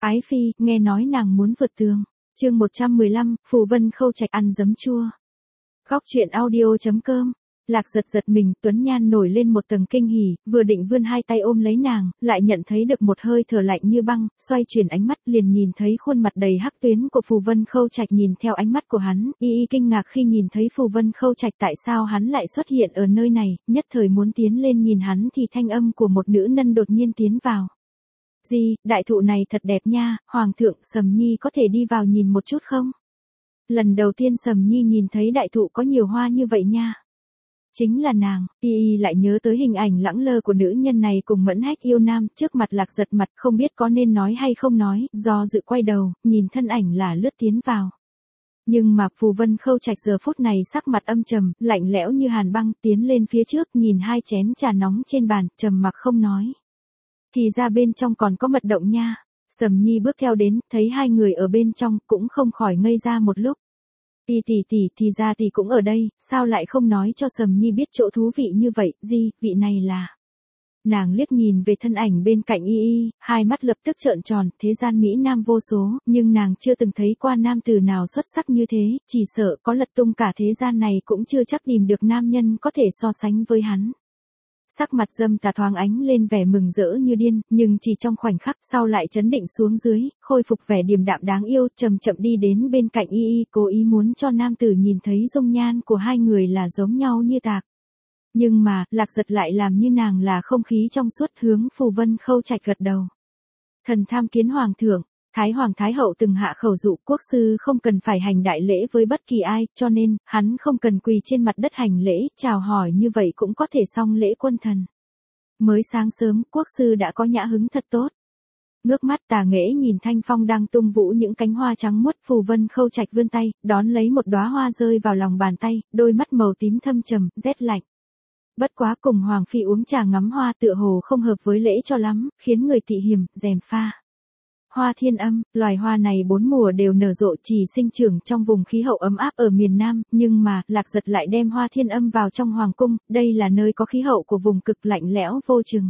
Ái phi, nghe nói nàng muốn vượt tường. Chương 115, Phù Vân Khâu Trạch ăn giấm chua. Góc truyện audio.com. Lạc giật giật mình, Tuấn Nhan nổi lên một tầng kinh hỉ, vừa định vươn hai tay ôm lấy nàng, lại nhận thấy được một hơi thở lạnh như băng, xoay chuyển ánh mắt liền nhìn thấy khuôn mặt đầy hắc tuyến của Phù Vân Khâu Trạch nhìn theo ánh mắt của hắn, y kinh ngạc khi nhìn thấy Phù Vân Khâu Trạch tại sao hắn lại xuất hiện ở nơi này, nhất thời muốn tiến lên nhìn hắn thì thanh âm của một nữ nhân đột nhiên tiến vào. Gì, đại thụ này thật đẹp nha, Hoàng thượng, Sầm Nhi có thể đi vào nhìn một chút không? Lần đầu tiên Sầm Nhi nhìn thấy đại thụ có nhiều hoa như vậy nha. Chính là nàng, y lại nhớ tới hình ảnh lẳng lơ của nữ nhân này cùng Mẫn Hách yêu nam, trước mặt Lạc giật mặt không biết có nên nói hay không nói, do dự quay đầu, nhìn thân ảnh là lướt tiến vào. Nhưng mà Phù Vân Khâu Trạch giờ phút này sắc mặt âm trầm, lạnh lẽo như hàn băng, tiến lên phía trước nhìn hai chén trà nóng trên bàn, trầm mặc không nói. Thì ra bên trong còn có mật động nha. Sầm Nhi bước theo đến, thấy hai người ở bên trong, cũng không khỏi ngây ra một lúc. Tỷ thì ra tỷ cũng ở đây, sao lại không nói cho Sầm Nhi biết chỗ thú vị như vậy, vị này là... Nàng liếc nhìn về thân ảnh bên cạnh y, hai mắt lập tức trợn tròn, thế gian Mỹ Nam vô số, nhưng nàng chưa từng thấy qua nam tử nào xuất sắc như thế, chỉ sợ có lật tung cả thế gian này cũng chưa chắc tìm được nam nhân có thể so sánh với hắn. Sắc mặt Dâm Tà thoáng ánh lên vẻ mừng rỡ như điên, nhưng chỉ trong khoảnh khắc sau lại chấn định xuống dưới, khôi phục vẻ điềm đạm đáng yêu, chậm chậm đi đến bên cạnh y, cố ý muốn cho nam tử nhìn thấy dung nhan của hai người là giống nhau như tạc. Nhưng mà, Lạc giật lại làm như nàng là không khí trong suốt, hướng Phù Vân Khâu Trạch gật đầu. Thần tham kiến Hoàng thượng. Thái Hoàng Thái Hậu từng hạ khẩu dụ quốc sư không cần phải hành đại lễ với bất kỳ ai, cho nên, hắn không cần quỳ trên mặt đất hành lễ, chào hỏi như vậy cũng có thể xong lễ quân thần. Mới sáng sớm, quốc sư đã có nhã hứng thật tốt. Ngước mắt Tà Nghễ nhìn thanh phong đang tung vũ những cánh hoa trắng muốt, Phù Vân Khâu Trạch vươn tay, đón lấy một đóa hoa rơi vào lòng bàn tay, đôi mắt màu tím thâm trầm, rét lạnh. Bất quá cùng Hoàng phi uống trà ngắm hoa tựa hồ không hợp với lễ cho lắm, khiến người tị hiềm, gièm pha. Hoa thiên âm, loài hoa này bốn mùa đều nở rộ, chỉ sinh trưởng trong vùng khí hậu ấm áp ở miền Nam, nhưng mà, Lạc giật lại đem hoa thiên âm vào trong hoàng cung, đây là nơi có khí hậu của vùng cực lạnh lẽo vô chừng.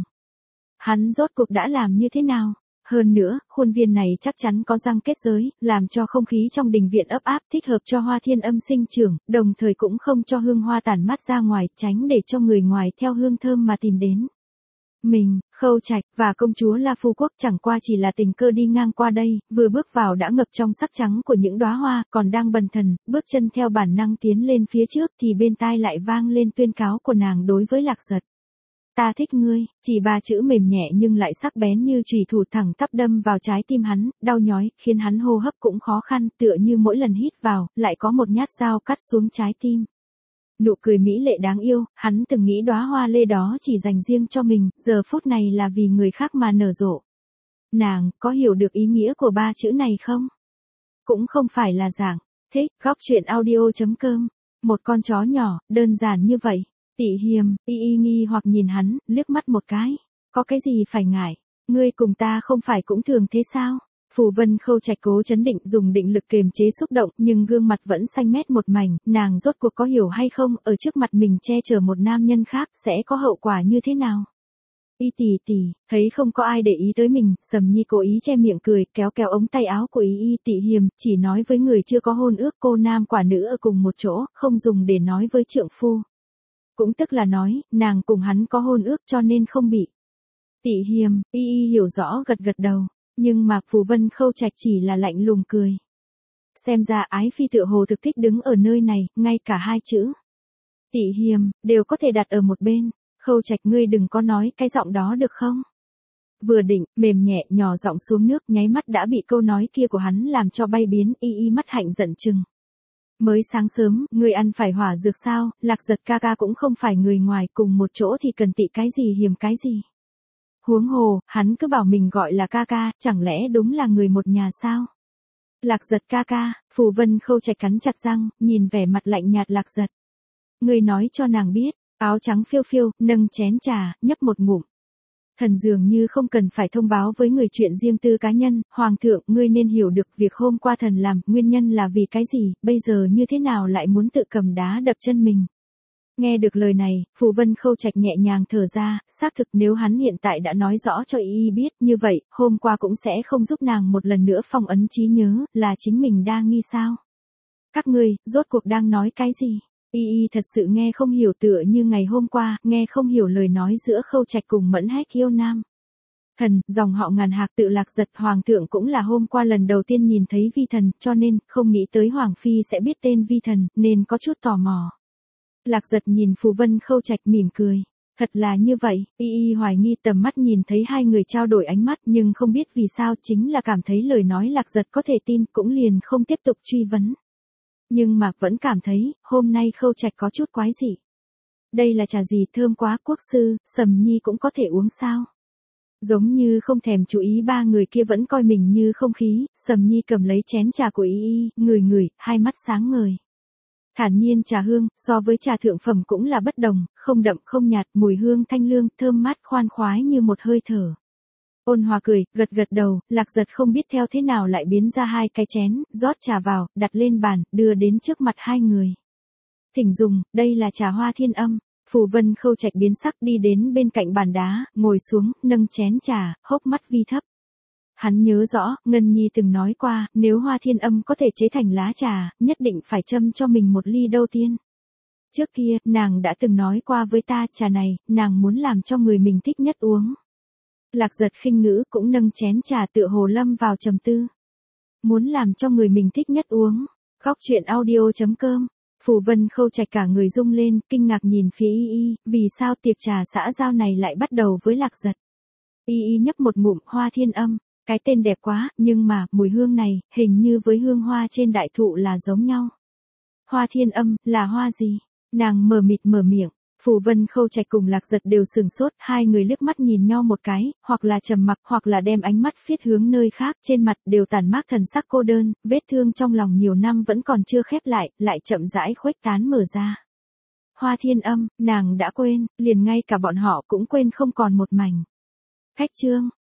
Hắn rốt cuộc đã làm như thế nào? Hơn nữa, khuôn viên này chắc chắn có răng kết giới, làm cho không khí trong đình viện ấp áp, thích hợp cho hoa thiên âm sinh trưởng, đồng thời cũng không cho hương hoa tản mát ra ngoài, tránh để cho người ngoài theo hương thơm mà tìm đến. Mình, Khâu Trạch, và công chúa La Phu Quốc chẳng qua chỉ là tình cờ đi ngang qua đây, vừa bước vào đã ngập trong sắc trắng của những đóa hoa, còn đang bần thần, bước chân theo bản năng tiến lên phía trước thì bên tai lại vang lên tuyên cáo của nàng đối với Lạc giật. Ta thích ngươi, chỉ ba chữ mềm nhẹ nhưng lại sắc bén như chùy thủ thẳng tắp đâm vào trái tim hắn, đau nhói, khiến hắn hô hấp cũng khó khăn, tựa như mỗi lần hít vào, lại có một nhát dao cắt xuống trái tim. Nụ cười mỹ lệ đáng yêu, hắn từng nghĩ đóa hoa lê đó chỉ dành riêng cho mình, giờ phút này là vì người khác mà nở rộ. Nàng, có hiểu được ý nghĩa của ba chữ này không? Cũng không phải là dạng, thích, góc truyện audio.com. Một con chó nhỏ, đơn giản như vậy. Tị hiềm, y nghi hoặc nhìn hắn, liếc mắt một cái. Có cái gì phải ngại? Ngươi cùng ta không phải cũng thường thế sao? Phù Vân Khâu Trạch cố chấn định, dùng định lực kiềm chế xúc động, nhưng gương mặt vẫn xanh mét một mảnh, nàng rốt cuộc có hiểu hay không, ở trước mặt mình che chở một nam nhân khác sẽ có hậu quả như thế nào? Y tỷ, thấy không có ai để ý tới mình, Sầm Nhi cố ý che miệng cười, kéo kéo ống tay áo của y tị hiềm, chỉ nói với người chưa có hôn ước, cô nam quả nữ ở cùng một chỗ, không dùng để nói với trượng phu. Cũng tức là nói, nàng cùng hắn có hôn ước cho nên không bị. Tị hiềm, y hiểu rõ gật gật đầu. Nhưng mà Phù Vân Khâu Trạch chỉ là lạnh lùng cười. Xem ra Ái phi tựa hồ thực thích đứng ở nơi này, ngay cả hai chữ Tị hiềm đều có thể đặt ở một bên. Khâu Trạch, ngươi đừng có nói cái giọng đó được không? Vừa định, mềm nhẹ nhỏ giọng xuống nước, nháy mắt đã bị câu nói kia của hắn làm cho bay biến, y mắt hạnh giận chừng. Mới sáng sớm, ngươi ăn phải hỏa dược sao? Lạc giật ca ca cũng không phải người ngoài, cùng một chỗ thì cần tị cái gì hiềm cái gì. Huống hồ, hắn cứ bảo mình gọi là ca ca, chẳng lẽ đúng là người một nhà sao? Lạc giật ca ca, Phù Vân Khâu Trạch cắn chặt răng, nhìn vẻ mặt lạnh nhạt Lạc giật. Ngươi nói cho nàng biết, áo trắng phiêu phiêu, nâng chén trà, nhấp một ngụm. Thần dường như không cần phải thông báo với người chuyện riêng tư cá nhân, Hoàng thượng, ngươi nên hiểu được việc hôm qua thần làm, nguyên nhân là vì cái gì, bây giờ như thế nào lại muốn tự cầm đá đập chân mình. Nghe được lời này, Phù Vân Khâu Trạch nhẹ nhàng thở ra, xác thực nếu hắn hiện tại đã nói rõ cho y biết như vậy, hôm qua cũng sẽ không giúp nàng một lần nữa phong ấn trí nhớ, là chính mình đang nghi sao. Các ngươi, rốt cuộc đang nói cái gì? Y thật sự nghe không hiểu tựa như ngày hôm qua, nghe không hiểu lời nói giữa Khâu Trạch cùng Mẫn Hách yêu nam. Thần, dòng họ Ngàn Hạc tự Lạc Giật hoàng thượng cũng là hôm qua lần đầu tiên nhìn thấy vi thần, cho nên, không nghĩ tới Hoàng Phi sẽ biết tên vi thần, nên có chút tò mò. Lạc Giật nhìn Phù Vân Khâu Trạch mỉm cười. Thật là như vậy, y hoài nghi tầm mắt nhìn thấy hai người trao đổi ánh mắt nhưng không biết vì sao chính là cảm thấy lời nói Lạc Giật có thể tin cũng liền không tiếp tục truy vấn. Nhưng mà vẫn cảm thấy, hôm nay Khâu Trạch có chút quái dị. Đây là trà gì thơm quá, quốc sư, Sầm Nhi cũng có thể uống sao? Giống như không thèm chú ý ba người kia vẫn coi mình như không khí, Sầm Nhi cầm lấy chén trà của y, ngửi, hai mắt sáng ngời. Thản nhiên trà hương, so với trà thượng phẩm cũng là bất đồng, không đậm không nhạt, mùi hương thanh lương, thơm mát khoan khoái như một hơi thở. Ôn Hòa cười, gật đầu, Lạc Giật không biết theo thế nào lại biến ra hai cái chén, rót trà vào, đặt lên bàn, đưa đến trước mặt hai người. Thỉnh dùng, đây là trà Hoa Thiên Âm. Phù Vân Khâu Trạch biến sắc đi đến bên cạnh bàn đá, ngồi xuống, nâng chén trà, hốc mắt vi thấp. Hắn nhớ rõ, Ngân Nhi từng nói qua, nếu Hoa Thiên Âm có thể chế thành lá trà, nhất định phải châm cho mình một ly đầu tiên. Trước kia, nàng đã từng nói qua với ta, trà này, nàng muốn làm cho người mình thích nhất uống. Lạc Giật khinh ngữ cũng nâng chén trà tựa hồ lâm vào trầm tư. Muốn làm cho người mình thích nhất uống. Góc truyện audio.com. Phù Vân Khâu Trạch cả người rung lên, kinh ngạc nhìn phía y, vì sao tiệc trà xã giao này lại bắt đầu với Lạc Giật. Y nhấp một ngụm Hoa Thiên Âm, cái tên đẹp quá, nhưng mà, mùi hương này, hình như với hương hoa trên đại thụ là giống nhau. Hoa Thiên Âm, là hoa gì? Nàng mờ mịt mở miệng. Phù Vân Khâu Trạch cùng Lạc Giật đều sừng sốt, hai người liếc mắt nhìn nhau một cái, hoặc là trầm mặc, hoặc là đem ánh mắt phiết hướng nơi khác, trên mặt đều tản mát thần sắc cô đơn, vết thương trong lòng nhiều năm vẫn còn chưa khép lại chậm rãi khuếch tán mở ra. Hoa Thiên Âm, nàng đã quên, liền ngay cả bọn họ cũng quên không còn một mảnh. Khách chương,